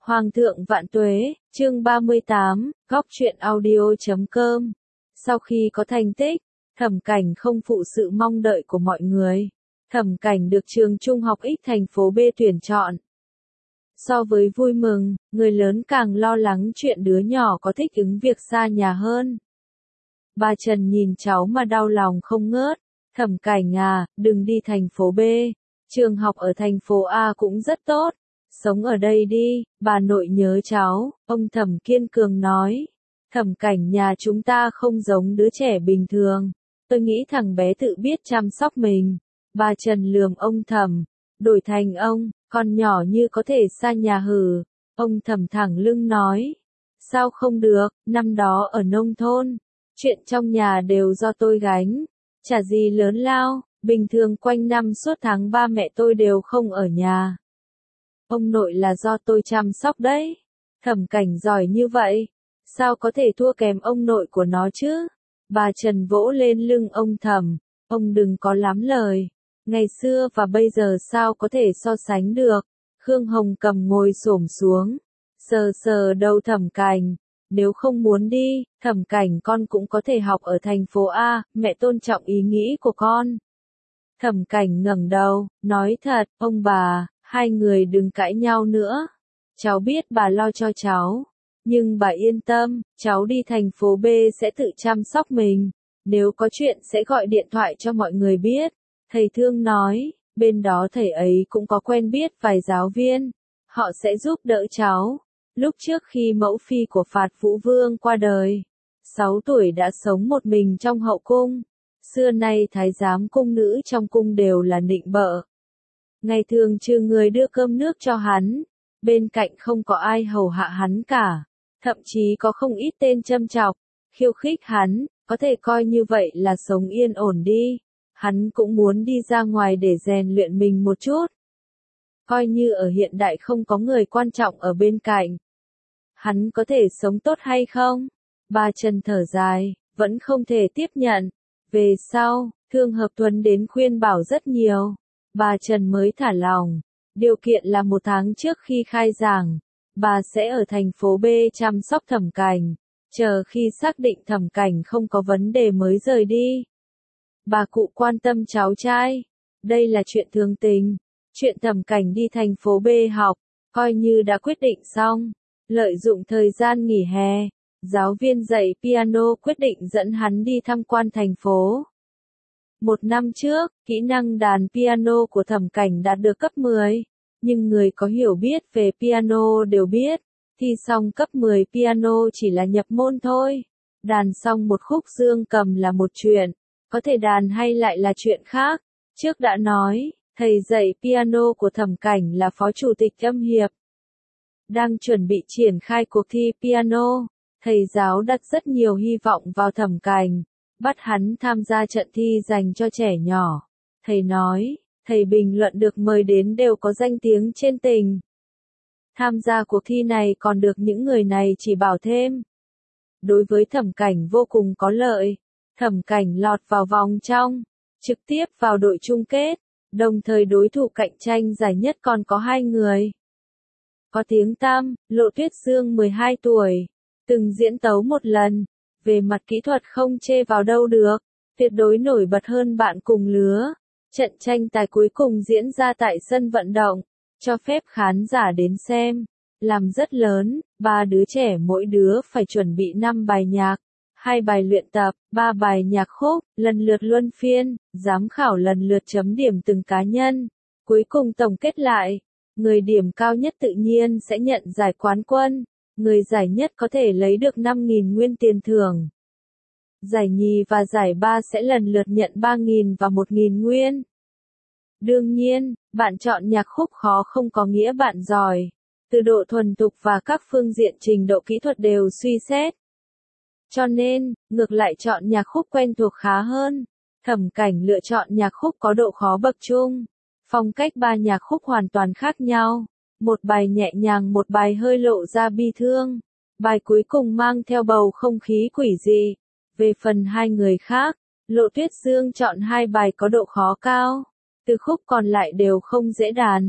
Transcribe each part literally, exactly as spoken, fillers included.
Hoàng thượng vạn tuế, chương ba mươi tám, góc truyện audio chấm com. Sau khi có thành tích, Thẩm Cảnh không phụ sự mong đợi của mọi người. Thẩm Cảnh được trường trung học X thành phố B tuyển chọn. So với vui mừng, người lớn càng lo lắng chuyện đứa nhỏ có thích ứng việc xa nhà hơn. Bà Trần nhìn cháu mà đau lòng không ngớt. Thẩm Cảnh à, đừng đi thành phố B. Trường học ở thành phố A cũng rất tốt. Sống ở đây đi, bà nội nhớ cháu, ông Thẩm kiên cường nói. Thẩm Cảnh nhà chúng ta không giống đứa trẻ bình thường. Tôi nghĩ thằng bé tự biết chăm sóc mình. Bà Trần lườm ông Thẩm. Đổi thành ông, con nhỏ như có thể xa nhà hử. Ông Thẩm thẳng lưng nói. Sao không được, năm đó ở nông thôn. Chuyện trong nhà đều do tôi gánh. Chả gì lớn lao, bình thường quanh năm suốt tháng ba mẹ tôi đều không ở nhà. Ông nội là do tôi chăm sóc đấy. Thẩm Cảnh giỏi như vậy, sao có thể thua kém ông nội của nó chứ? Bà Trần vỗ lên lưng ông Thẩm, ông đừng có lắm lời. Ngày xưa và bây giờ sao có thể so sánh được? Khương Hồng Cầm ngồi xổm xuống, sờ sờ đầu Thẩm Cảnh. Nếu không muốn đi, Thẩm Cảnh con cũng có thể học ở thành phố A, mẹ tôn trọng ý nghĩ của con. Thẩm Cảnh ngẩng đầu, nói thật, ông bà, hai người đừng cãi nhau nữa. Cháu biết bà lo cho cháu, nhưng bà yên tâm, cháu đi thành phố B sẽ tự chăm sóc mình. Nếu có chuyện sẽ gọi điện thoại cho mọi người biết. Thầy Thương nói, bên đó thầy ấy cũng có quen biết vài giáo viên. Họ sẽ giúp đỡ cháu. Lúc trước khi mẫu phi của Phạt Vũ Vương qua đời, sáu tuổi đã sống một mình trong hậu cung. Xưa nay thái giám cung nữ trong cung đều là nịnh bợ. Ngày thường trừ người đưa cơm nước cho hắn, bên cạnh không có ai hầu hạ hắn cả. Thậm chí có không ít tên châm chọc, khiêu khích hắn, có thể coi như vậy là sống yên ổn đi. Hắn cũng muốn đi ra ngoài để rèn luyện mình một chút. Coi như ở hiện đại không có người quan trọng ở bên cạnh. Hắn có thể sống tốt hay không? Bà Trần thở dài, vẫn không thể tiếp nhận. Về sau, Thương Hợp Tuấn đến khuyên bảo rất nhiều. Bà Trần mới thả lòng. Điều kiện là một tháng trước khi khai giảng, bà sẽ ở thành phố B chăm sóc Thẩm Cảnh. Chờ khi xác định Thẩm Cảnh không có vấn đề mới rời đi. Bà cụ quan tâm cháu trai. Đây là chuyện thường tình. Chuyện Thẩm Cảnh đi thành phố B học, coi như đã quyết định xong. Lợi dụng thời gian nghỉ hè, giáo viên dạy piano quyết định dẫn hắn đi tham quan thành phố. Một năm trước, kỹ năng đàn piano của Thẩm Cảnh đạt được cấp mười, nhưng người có hiểu biết về piano đều biết, thi xong cấp mười piano chỉ là nhập môn thôi. Đàn xong một khúc dương cầm là một chuyện, có thể đàn hay lại là chuyện khác. Trước đã nói, thầy dạy piano của Thẩm Cảnh là phó chủ tịch âm hiệp. Đang chuẩn bị triển khai cuộc thi piano, thầy giáo đặt rất nhiều hy vọng vào Thẩm Cảnh, bắt hắn tham gia trận thi dành cho trẻ nhỏ. Thầy nói, thầy bình luận được mời đến đều có danh tiếng trên tỉnh. Tham gia cuộc thi này còn được những người này chỉ bảo thêm. Đối với Thẩm Cảnh vô cùng có lợi. Thẩm Cảnh lọt vào vòng trong, trực tiếp vào đội chung kết, đồng thời đối thủ cạnh tranh giải nhất còn có hai người. Có tiếng tăm, Lộ Tuyết Dương mười hai tuổi, từng diễn tấu một lần, về mặt kỹ thuật không chê vào đâu được, tuyệt đối nổi bật hơn bạn cùng lứa. Trận tranh tài cuối cùng diễn ra tại sân vận động, cho phép khán giả đến xem, làm rất lớn, ba đứa trẻ mỗi đứa phải chuẩn bị năm bài nhạc, hai bài luyện tập, ba bài nhạc khúc, lần lượt luân phiên, giám khảo lần lượt chấm điểm từng cá nhân. Cuối cùng tổng kết lại, người điểm cao nhất tự nhiên sẽ nhận giải quán quân, người giải nhất có thể lấy được năm nghìn nguyên tiền thưởng. Giải nhì và giải ba sẽ lần lượt nhận ba nghìn và một nghìn nguyên. Đương nhiên, bạn chọn nhạc khúc khó không có nghĩa bạn giỏi. Từ độ thuần thục và các phương diện trình độ kỹ thuật đều suy xét. Cho nên, ngược lại chọn nhạc khúc quen thuộc khá hơn. Thẩm Cảnh lựa chọn nhạc khúc có độ khó bậc trung. Phong cách ba nhạc khúc hoàn toàn khác nhau. Một bài nhẹ nhàng, một bài hơi lộ ra bi thương. Bài cuối cùng mang theo bầu không khí quỷ dị. Về phần hai người khác, Lộ Tuyết Dương chọn hai bài có độ khó cao. Từ khúc còn lại đều không dễ đàn.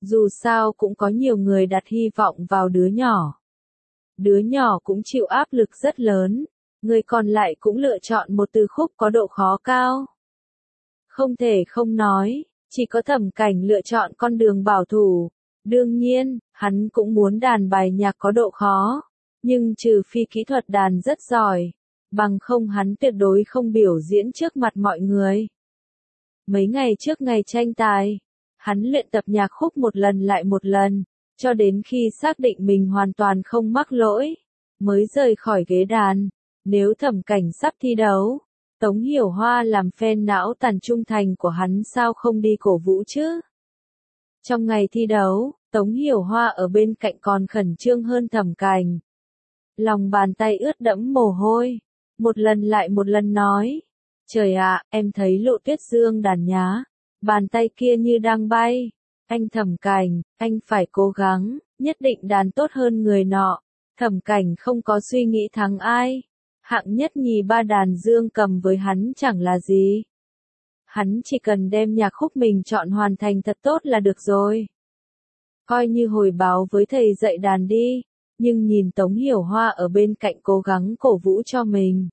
Dù sao cũng có nhiều người đặt hy vọng vào đứa nhỏ. Đứa nhỏ cũng chịu áp lực rất lớn, người còn lại cũng lựa chọn một từ khúc có độ khó cao. Không thể không nói, chỉ có Thẩm Cảnh lựa chọn con đường bảo thủ. Đương nhiên, hắn cũng muốn đàn bài nhạc có độ khó, nhưng trừ phi kỹ thuật đàn rất giỏi, bằng không hắn tuyệt đối không biểu diễn trước mặt mọi người. Mấy ngày trước ngày tranh tài, hắn luyện tập nhạc khúc một lần lại một lần, cho đến khi xác định mình hoàn toàn không mắc lỗi, mới rời khỏi ghế đàn. Nếu Thẩm Cảnh sắp thi đấu, Tống Hiểu Hoa làm fan não tàn trung thành của hắn sao không đi cổ vũ chứ? Trong ngày thi đấu, Tống Hiểu Hoa ở bên cạnh còn khẩn trương hơn Thẩm Cảnh. Lòng bàn tay ướt đẫm mồ hôi, một lần lại một lần nói, trời ạ, em thấy Lộ Tuyết Dương đàn nhá, bàn tay kia như đang bay, anh Thẩm Cảnh, anh phải cố gắng, nhất định đàn tốt hơn người nọ. Thẩm Cảnh không có suy nghĩ thắng ai, hạng nhất nhì ba đàn dương cầm với hắn chẳng là gì. Hắn chỉ cần đem nhạc khúc mình chọn hoàn thành thật tốt là được rồi. Coi như hồi báo với thầy dạy đàn đi, nhưng nhìn Tống Hiểu Hoa ở bên cạnh cố gắng cổ vũ cho mình.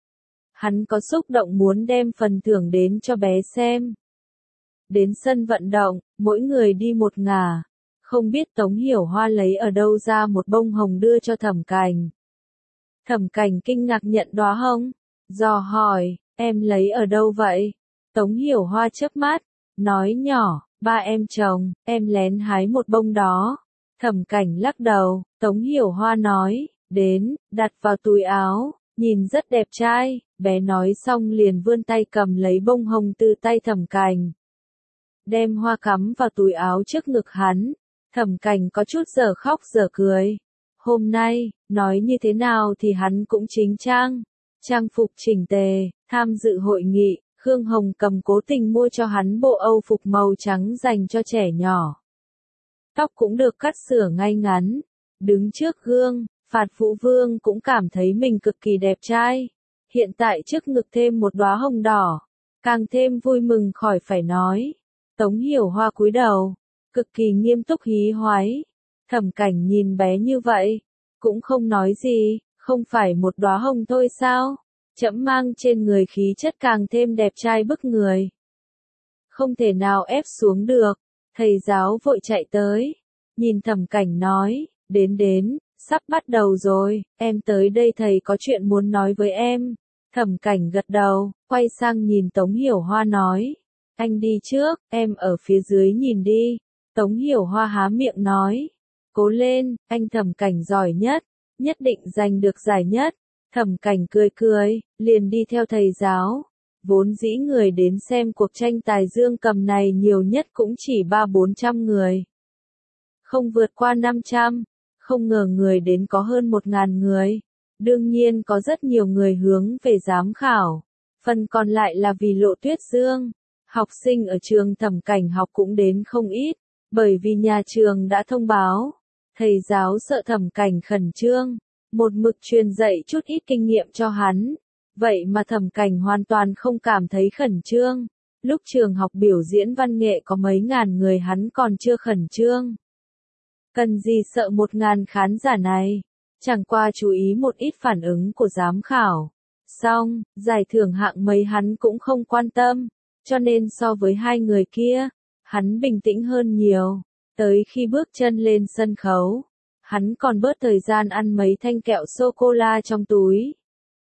Hắn có xúc động muốn đem phần thưởng đến cho bé xem. Đến sân vận động, mỗi người đi một ngả, không biết Tống Hiểu Hoa lấy ở đâu ra một bông hồng đưa cho Thẩm Cảnh. Thẩm Cảnh kinh ngạc nhận đóa hồng, dò hỏi, em lấy ở đâu vậy? Tống Hiểu Hoa chớp mắt, nói nhỏ, ba em trồng, em lén hái một bông đó. Thẩm Cảnh lắc đầu, Tống Hiểu Hoa nói, đến, đặt vào túi áo, nhìn rất đẹp trai, bé nói xong liền vươn tay cầm lấy bông hồng từ tay Thẩm Cảnh. Đem hoa cắm vào túi áo trước ngực hắn, Thẩm Cảnh có chút dở khóc dở cười. Hôm nay, nói như thế nào thì hắn cũng chính trang, trang phục chỉnh tề, tham dự hội nghị. Khương Hồng Cầm cố tình mua cho hắn bộ Âu phục màu trắng dành cho trẻ nhỏ. Tóc cũng được cắt sửa ngay ngắn. Đứng trước gương, Phạt Vũ Vương cũng cảm thấy mình cực kỳ đẹp trai. Hiện tại trước ngực thêm một đóa hồng đỏ, càng thêm vui mừng khỏi phải nói. Tống Hiểu Hoa cúi đầu, cực kỳ nghiêm túc hí hoáy. Thẩm Cảnh nhìn bé như vậy, cũng không nói gì, không phải một đóa hồng thôi sao? Trẫm mang trên người khí chất càng thêm đẹp trai bức người. Không thể nào ép xuống được, thầy giáo vội chạy tới, nhìn Thẩm Cảnh nói, đến đến, sắp bắt đầu rồi, em tới đây thầy có chuyện muốn nói với em. Thẩm Cảnh gật đầu, quay sang nhìn Tống Hiểu Hoa nói, anh đi trước, em ở phía dưới nhìn đi. Tống Hiểu Hoa há miệng nói, cố lên, anh Thẩm Cảnh giỏi nhất, nhất định giành được giải nhất. Thẩm Cảnh cười cười, liền đi theo thầy giáo. Vốn dĩ người đến xem cuộc tranh tài dương cầm này nhiều nhất cũng chỉ ba bốn trăm người. Không vượt qua năm trăm, không ngờ người đến có hơn một ngàn người. Đương nhiên có rất nhiều người hướng về giám khảo. Phần còn lại là vì Lộ Tuyết Dương. Học sinh ở trường Thẩm Cảnh học cũng đến không ít, bởi vì nhà trường đã thông báo. Thầy giáo sợ Thẩm Cảnh khẩn trương, một mực truyền dạy chút ít kinh nghiệm cho hắn. Vậy mà Thẩm Cảnh hoàn toàn không cảm thấy khẩn trương. Lúc trường học biểu diễn văn nghệ có mấy ngàn người hắn còn chưa khẩn trương. Cần gì sợ một ngàn khán giả này, chẳng qua chú ý một ít phản ứng của giám khảo. Xong, giải thưởng hạng mấy hắn cũng không quan tâm, cho nên so với hai người kia, hắn bình tĩnh hơn nhiều. Tới khi bước chân lên sân khấu, hắn còn bớt thời gian ăn mấy thanh kẹo sô-cô-la trong túi.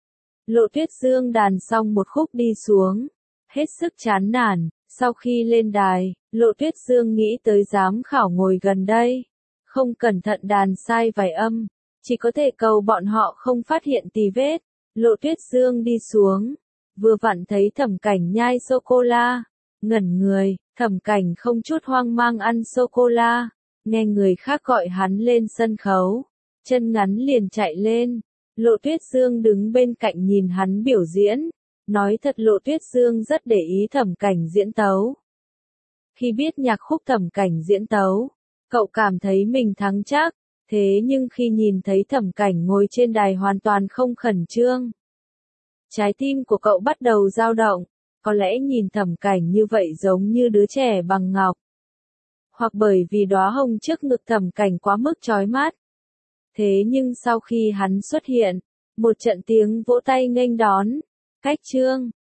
Lộ Tuyết Dương đàn xong một khúc đi xuống, hết sức chán nản. Sau khi lên đài, Lộ Tuyết Dương nghĩ tới giám khảo ngồi gần đây, không cẩn thận đàn sai vài âm, chỉ có thể cầu bọn họ không phát hiện tì vết. Lộ Tuyết Dương đi xuống, vừa vặn thấy Thẩm Cảnh nhai sô-cô-la, ngẩn người. Thẩm Cảnh không chút hoang mang ăn sô-cô-la, nghe người khác gọi hắn lên sân khấu, chân ngắn liền chạy lên. Lộ Tuyết Dương đứng bên cạnh nhìn hắn biểu diễn, nói thật Lộ Tuyết Dương rất để ý Thẩm Cảnh diễn tấu. Khi biết nhạc khúc Thẩm Cảnh diễn tấu, cậu cảm thấy mình thắng chắc, thế nhưng khi nhìn thấy Thẩm Cảnh ngồi trên đài hoàn toàn không khẩn trương, trái tim của cậu bắt đầu dao động. Có lẽ nhìn Thẩm Cảnh như vậy giống như đứa trẻ bằng ngọc. hoặc bởi vì đóa hồng trước ngực Thẩm Cảnh quá mức chói mắt. Thế nhưng sau khi hắn xuất hiện, một trận tiếng vỗ tay nghênh đón, cách chương